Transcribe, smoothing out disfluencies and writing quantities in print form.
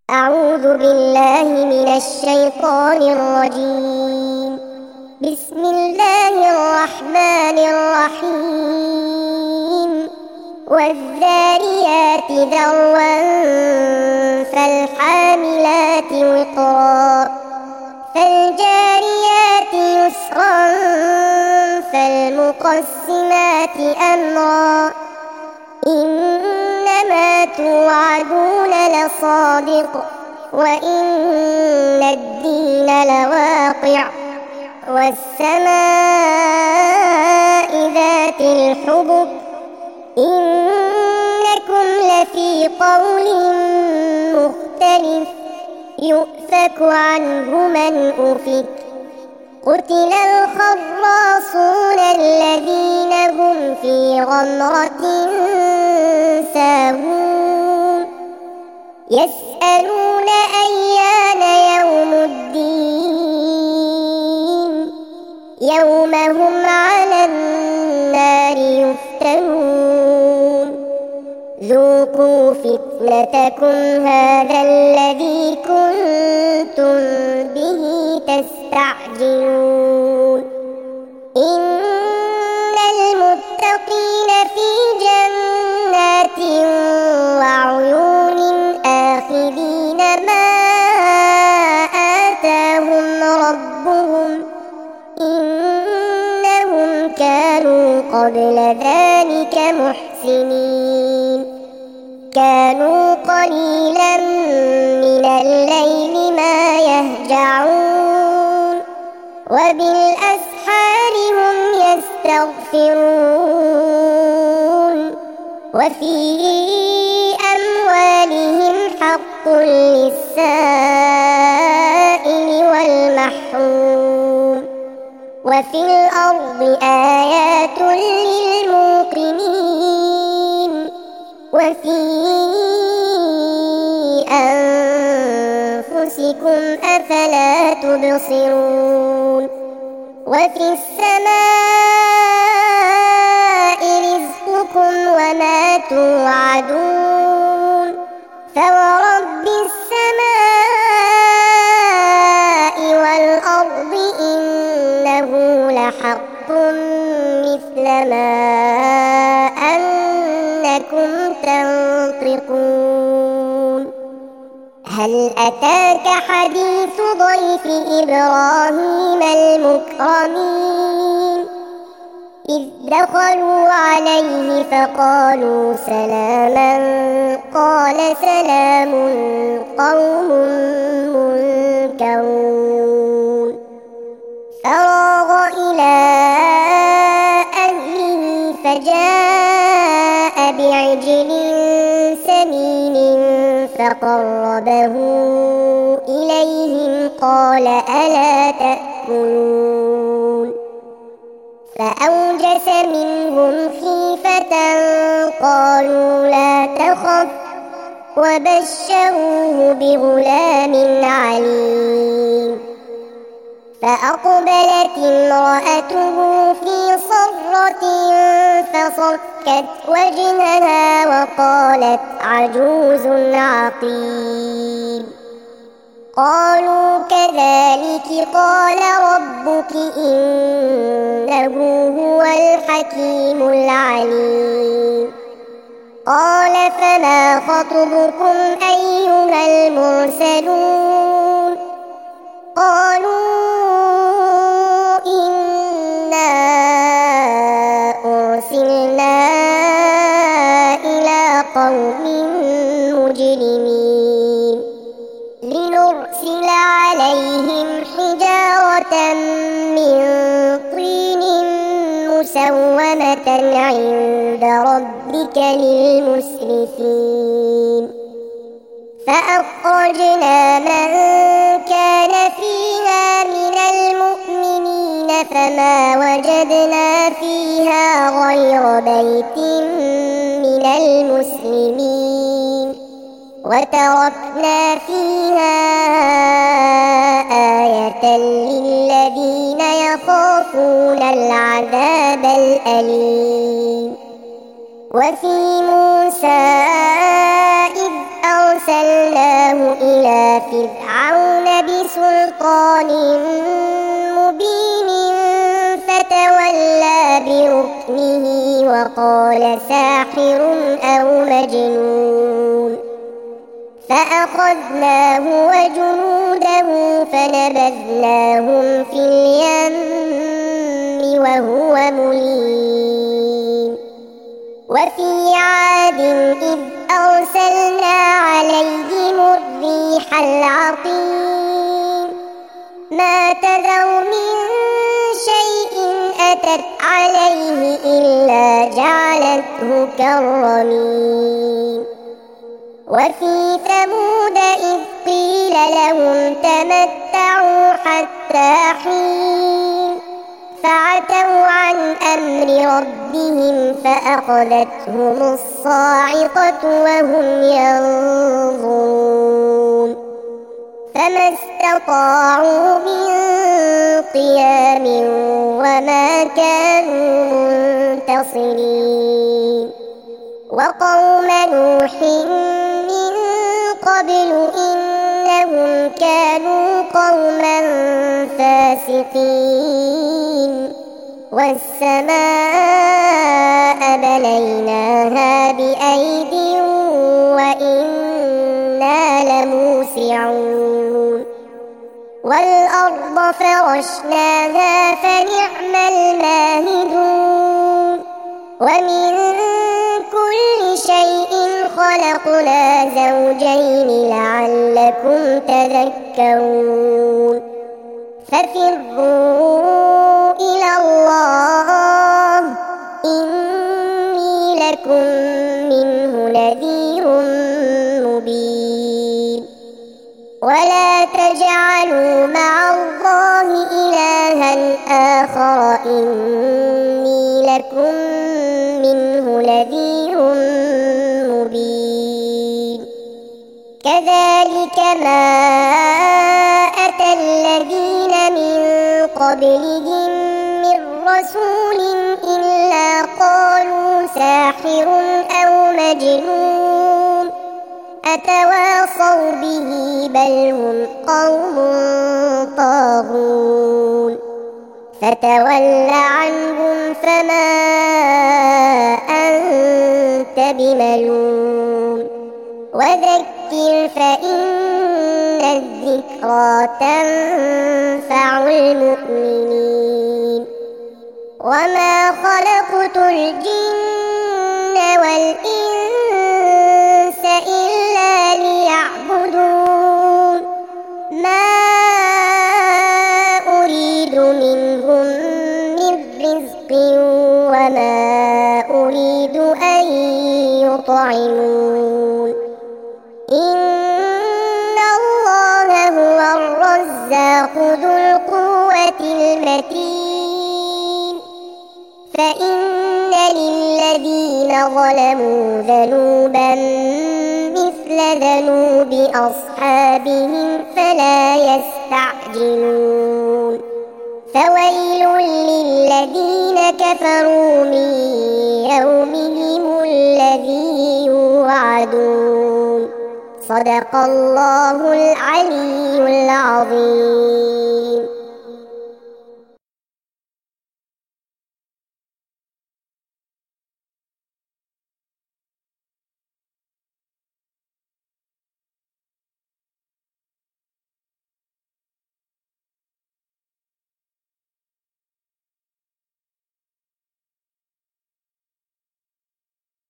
أعوذ بالله من الشيطان الرجيم. بسم الله الرحمن الرحيم. والذاريات ذروا فالحاملات وقرا فالجاريات يسرا فالمقسمات أمرا إنما توعدون لصادق وإن الدين لواقع والسماء ذات الحبك إنكم لفي قول مختلف يؤفك عنه من أفك قتل الخراصون الذين هم في غمرة ساهون يسألون أيان يوم الدين يوم هم على النار يفتنون ذوقوا فتنتكم هذا الذي كنتم به تستعجلون إن المتقين في جنات وعيون آخذين ما آتاهم ربهم إنهم كانوا قبل ذلك محسنين كانوا قليلا من الليل ما يهجعون وبالأسحار هم يستغفرون وفي أموالهم حق للسائل والمحروم وفي الأرض آيات للموقنين وفي أنفسكم أفلا تبصرون وفي السماء رزقكم وما توعدون فورب السماء والأرض إنه لحق مثل ما أنكم تنطقون هل أتاك حديث ضيف إبراهيم المكرمين إذ دخلوا عليه فقالوا سلاما قال سلام قوم منكرون فراغ إلى أهله فجاء بعجل سمين فقربه إليهم قال ألا تأكلون فأوجس منهم خيفة قالوا لا تخف وبشروه بغلام عليم فأقبلت امرأته في صرة فصكت وجهها وقالت عجوز عقيم قالوا كذلك قال ربك إنه هو الحكيم العليم قال فما خطبكم أيها المرسلون قالوا إنا أرسلنا إلى قوم مجرمين لنرسل عليهم حجارة من طين مسومة عند ربك للمسرفين فأخرجنا من كان فيها من المؤمنين فما وجدنا فيها غير بيت من المسلمين وتركنا فيها آية للذين يخافون العذاب الأليم وفي موسى إذ أرسلناه إلى إلى فرعون بسلطان مبين فتولى بركنه وقال ساحر أو مجنون فأخذناه وجنوده فنبذناهم في اليم وهو مليم وفي عاد إذ أرسلنا عليهم الريح العقيم ما تذر من شيء أتت عليه إلا جعلته كالرميم وفي ثمود إذ قيل لهم تمتعوا حتى حين فعتوا عن أمر ربهم فأخذتهم الصاعقة وهم ينظرون فما استطاعوا من قيام وما كانوا منتصرين وقوم نوح من قبل إنهم كانوا قوما فاسقين والسماء بنيناها بأيد وإنا لموسعون والأرض فرشناها فنعم الماهدون ومن كل شيء خلقنا زوجين لعلكم تذكرون ففروا إلى الله إني لكم منه نذير مبين ولا تجعلوا مع الله إلها آخر إني لكم منه نذير مبين كذلك ما أتى الذين من قبلهم من رسول إلا قالوا ساحر أو مجنون أتواصوا به بل هم قوم طاغون فتول عنهم فما أنت بملوم وذكر فإن الذكرى تنفع المؤمنين وما خلقت الجن والإنس إلا ليعبدون ما أريد منهم من رزق وما أريد أن يطعمون إن الله هو الرزاق ذو القوة المتين فإن للذين ظلموا ذنوبا مثل ذنوب أصحابهم فلا يستعجلون فويل للذين كفروا من يومهم الذي يوعدون صدق الله العلي العظيم.